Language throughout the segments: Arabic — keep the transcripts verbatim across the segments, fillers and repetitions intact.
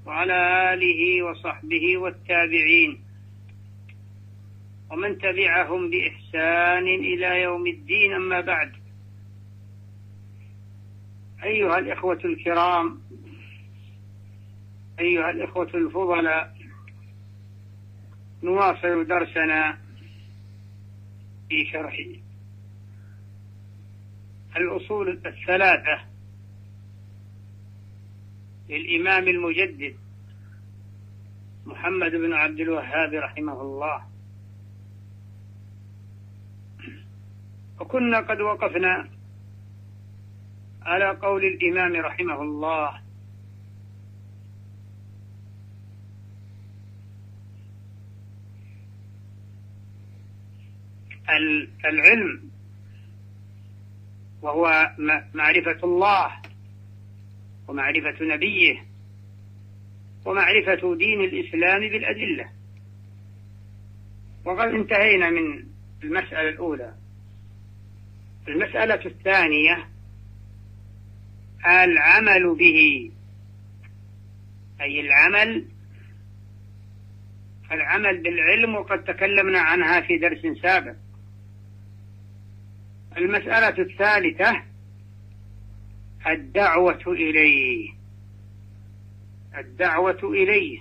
وعلى آله وصحبه والتابعين ومن تبعهم بإحسان إلى يوم الدين. أما بعد، أيها الإخوة الكرام، أيها الإخوة الفضلاء، نواصل درسنا في شرح الأصول الثلاثة للإمام المجدد محمد بن عبد الوهاب رحمه الله. وكنا قد وقفنا على قول الإمام رحمه الله: العلم وهو معرفة الله ومعرفة نبيه ومعرفة دين الإسلام بالأدلة. وقد انتهينا من المسألة الأولى. المسألة الثانية العمل به، أي العمل العمل بالعلم، وقد تكلمنا عنها في درس سابق. المسألة الثالثة الدعوة إليه الدعوة إليه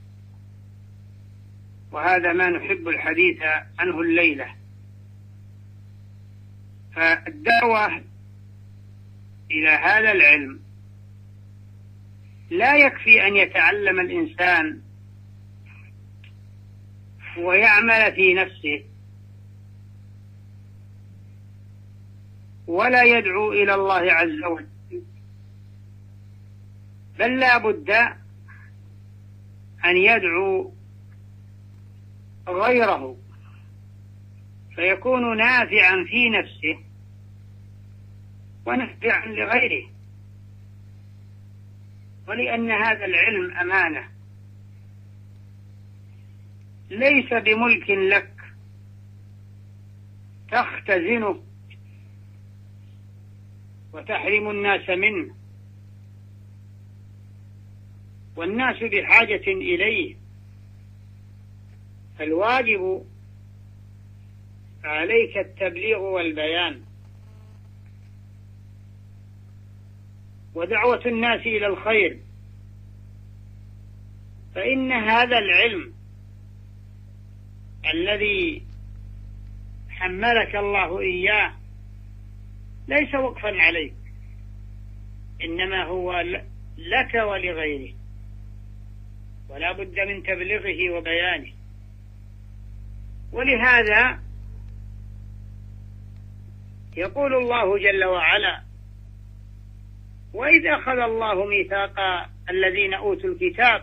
وهذا ما نحب الحديث عنه الليلة. فالدعوة إلى هذا العلم لا يكفي أن يتعلم الإنسان ويعمل في نفسه ولا يدعو إلى الله عز وجل، بل لا بد أن يدعو غيره فيكون نافعا في نفسه ونافعا لغيره. ولأن هذا العلم أمانة ليس بملك لك تختزنه وتحرم الناس منه، والناس بحاجة إليه. فالواجب عليك التبليغ والبيان ودعوة الناس إلى الخير، فإن هذا العلم الذي حملك الله إياه ليس وقفا عليك، إنما هو لك ولغيرك، ولا بد من تبليغه وبيانه. ولهذا يقول الله جل وعلا: وإذ أخذ الله ميثاق الذين أوتوا الكتاب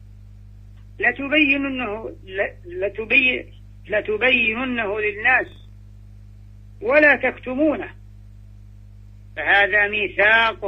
لتبيننه, لتبين لتبيننه للناس ولا تكتمونه. فهذا ميثاق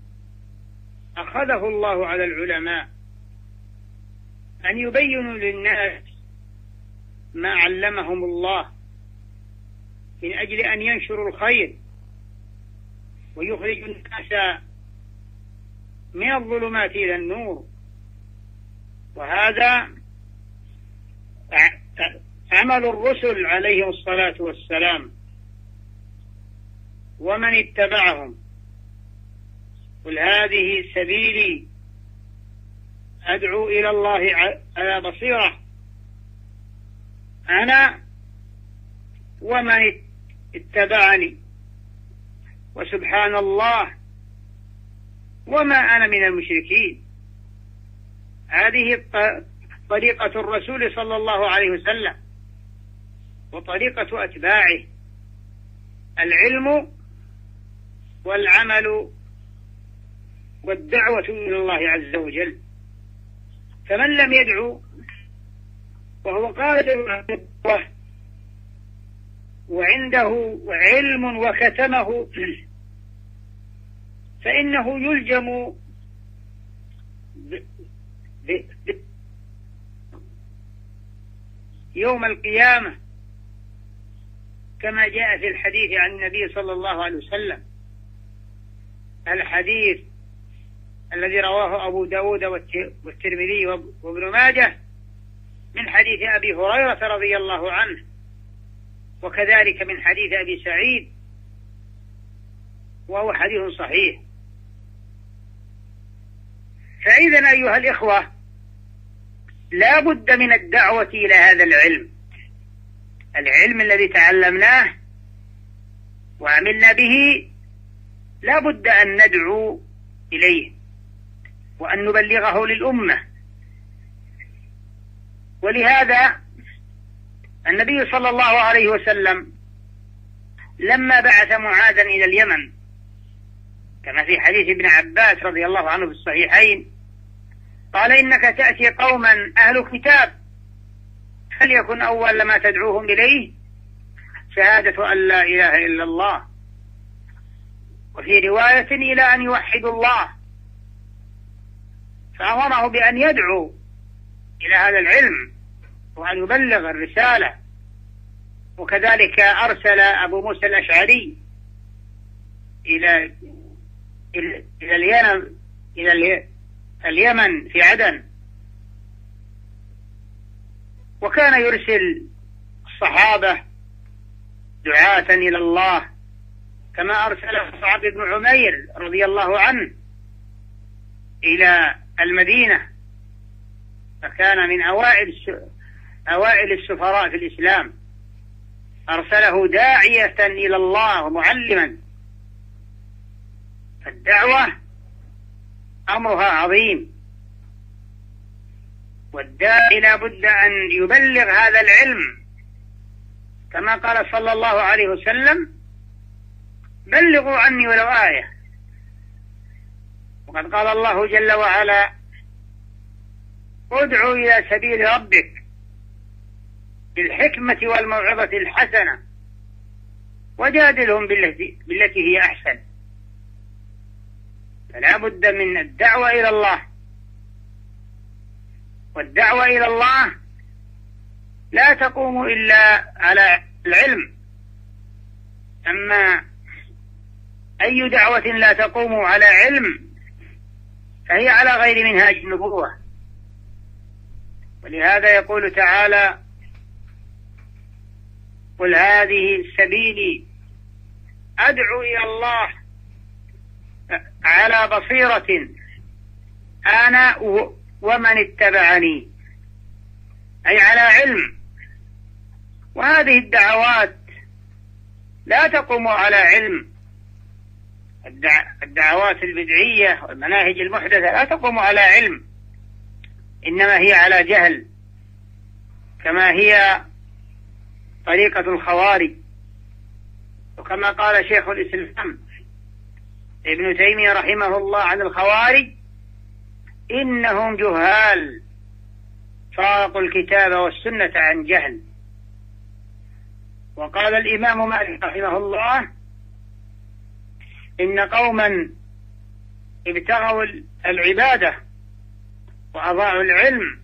أخذه الله على العلماء أن يبينوا للناس ما علمهم الله من أجل أن ينشروا الخير ويخرجوا الناس من الظلمات إلى النور. وهذا عمل الرسل عليهم الصلاة والسلام ومن اتبعهم. قل هذه سبيلي أدعو إلى الله على بصيرة أنا ومن اتبعني وسبحان الله وما أنا من المشركين. هذه طريقة الرسول صلى الله عليه وسلم وطريقة أتباعه: العلم والعمل والدعوة إلى الله عز وجل. فمن لم يدعو وهو قادر على الدعوة وعنده علم وكتمه فإنه يلجم ب... ب... ب... يوم القيامة، كما جاء في الحديث عن النبي صلى الله عليه وسلم، الحديث الذي رواه أبو داود والترمذي وابن ماجه من حديث أبي هريرة رضي الله عنه، وكذلك من حديث أبي سعيد، وهو حديث صحيح. فإذا أيها الإخوة لا بد من الدعوة إلى هذا العلم، العلم الذي تعلمناه وعملنا به لا بد أن ندعو إليه وأن نبلغه للأمة. ولهذا النبي صلى الله عليه وسلم لما بعث معاذا إلى اليمن كما في حديث ابن عباس رضي الله عنه في الصحيحين قال: إنك تأتي قوما أهل كتاب فليكن أول ما تدعوهم إليه شهادة أن لا إله إلا الله، وفي رواية إلى أن يوحدوا الله. فأمره بأن يدعو إلى هذا العلم وأن يبلغ الرسالة. وكذلك أرسل أبو موسى الأشعري إلى إلى اليمن إلى اليمن في عدن، وكان يرسل الصحابة دعاة إلى الله، كما أرسل مصعب بن عمير رضي الله عنه إلى المدينة، فكان من أوائل أوائل السفراء في الإسلام، أرسله داعية إلى الله ومعلما. فالدعوة أمرها عظيم، والداعي لا بد أن يبلغ هذا العلم كما قال صلى الله عليه وسلم: بلغوا عني ولو آية. وقد قال الله جل وعلا: ادعو إلى سبيل ربك بالحكمة والموعظة الحسنة وجادلهم بالتي, بالتي هي أحسن. فلا بد من الدعوة إلى الله، والدعوة إلى الله لا تقوم إلا على العلم. أما أي دعوة لا تقوم على علم فهي على غير منهاج النبوة. ولهذا يقول تعالى: قل هذه سبيلي أدعو إلى الله على بصيرة أنا ومن اتبعني، أي على علم. وهذه الدعوات لا تقوم على علم، الدعوات البدعية والمناهج المحدثة لا تقوم على علم، إنما هي على جهل، كما هي طريقة الخوارج. وكما قال شيخ الإسلام ابن تيمية رحمه الله عن الخوارج: إنهم جهال فارقوا الكتاب والسنة عن جهل. وقال الإمام مالك رحمه الله: إن قوما ابتغوا العبادة وأضاعوا العلم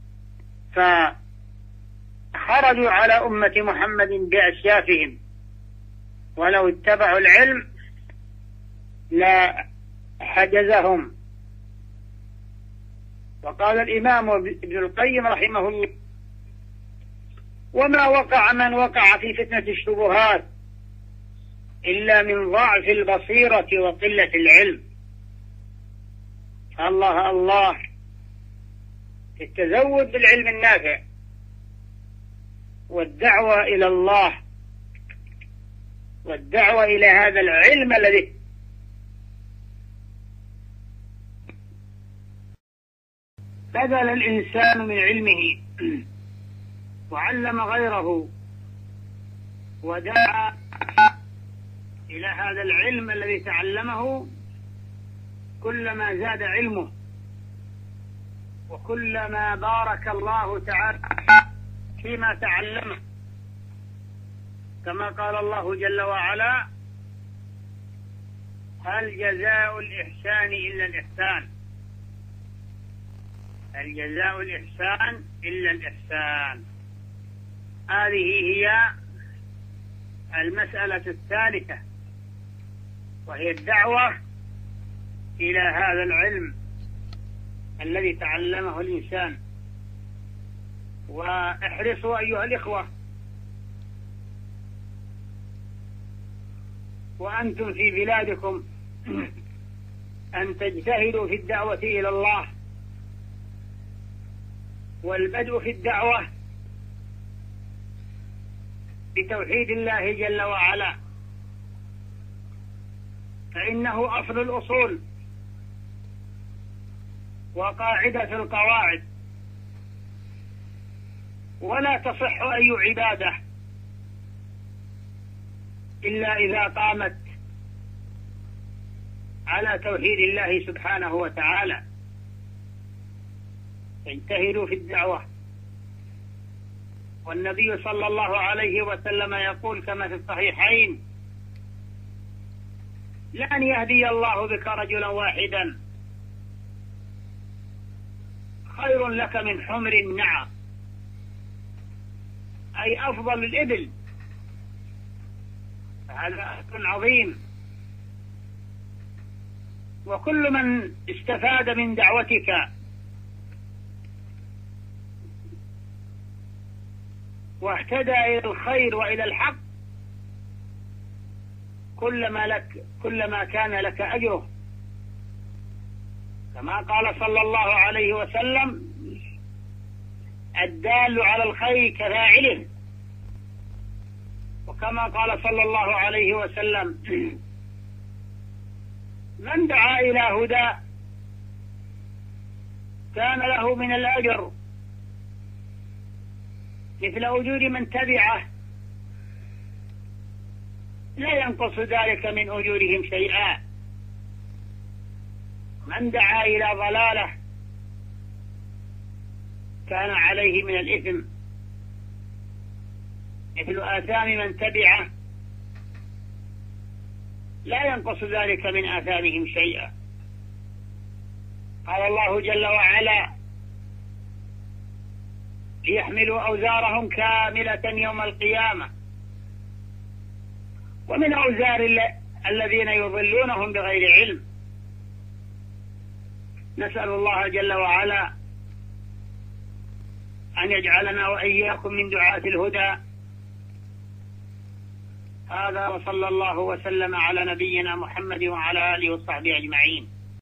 فخرجوا على أمة محمد بأسيافهم، ولو اتبعوا العلم لا حجزهم. وقال الإمام ابن القيم رحمه الله: وما وقع من وقع في فتنة الشبهات إلا من ضعف البصيرة وقلة العلم. الله الله التزود بالعلم النافع والدعوة إلى الله والدعوة إلى هذا العلم الذي بذل الإنسان من علمه وعلم غيره ودعا إلى هذا العلم الذي تعلمه، كلما زاد علمه وكلما بارك الله تعالى فيما تعلمه، كما قال الله جل وعلا: هل جزاء الإحسان إلا الإحسان، هل جزاء الإحسان إلا الإحسان. هذه هي المسألة الثالثة، وهي الدعوة إلى هذا العلم الذي تعلمه الإنسان. واحرصوا أيها الإخوة وأنتم في بلادكم أن تجتهدوا في الدعوة إلى الله، والبدء في الدعوة بتوحيد الله جل وعلا، فإنه أصل الأصول وقاعدة القواعد، ولا تصح أي عبادة إلا إذا قامت على توحيد الله سبحانه وتعالى. اجتهدوا في الدعوة. والنبي صلى الله عليه وسلم يقول كما في الصحيحين: لأن يهدي الله بك رجلا واحدا خير لك من حمر النعم، أي أفضل الإبل. هذا أمر عظيم، وكل من استفاد من دعوتك واهتدى إلى الخير وإلى الحق كلما لك كلما كان لك أجره، كما قال صلى الله عليه وسلم: الدال على الخير كفاعله. وكما قال صلى الله عليه وسلم: من دعا إلى هدى كان له من الأجر مثل أجور من تبعه، لا ينقص ذلك من أجورهم شيئا. من دعا إلى ضلالة كان عليه من الإثم مثل آثام من تبعه، لا ينقص ذلك من آثامهم شيئا. قال الله جل وعلا: ليحملوا أوزارهم كاملة يوم القيامة ومن أوزار الذين يضلونهم بغير علم. نسأل الله جل وعلا أن يجعلنا وإياكم من دعاة الهدى. هذا، وصلى الله وسلم على نبينا محمد وعلى آله وصحبه أجمعين.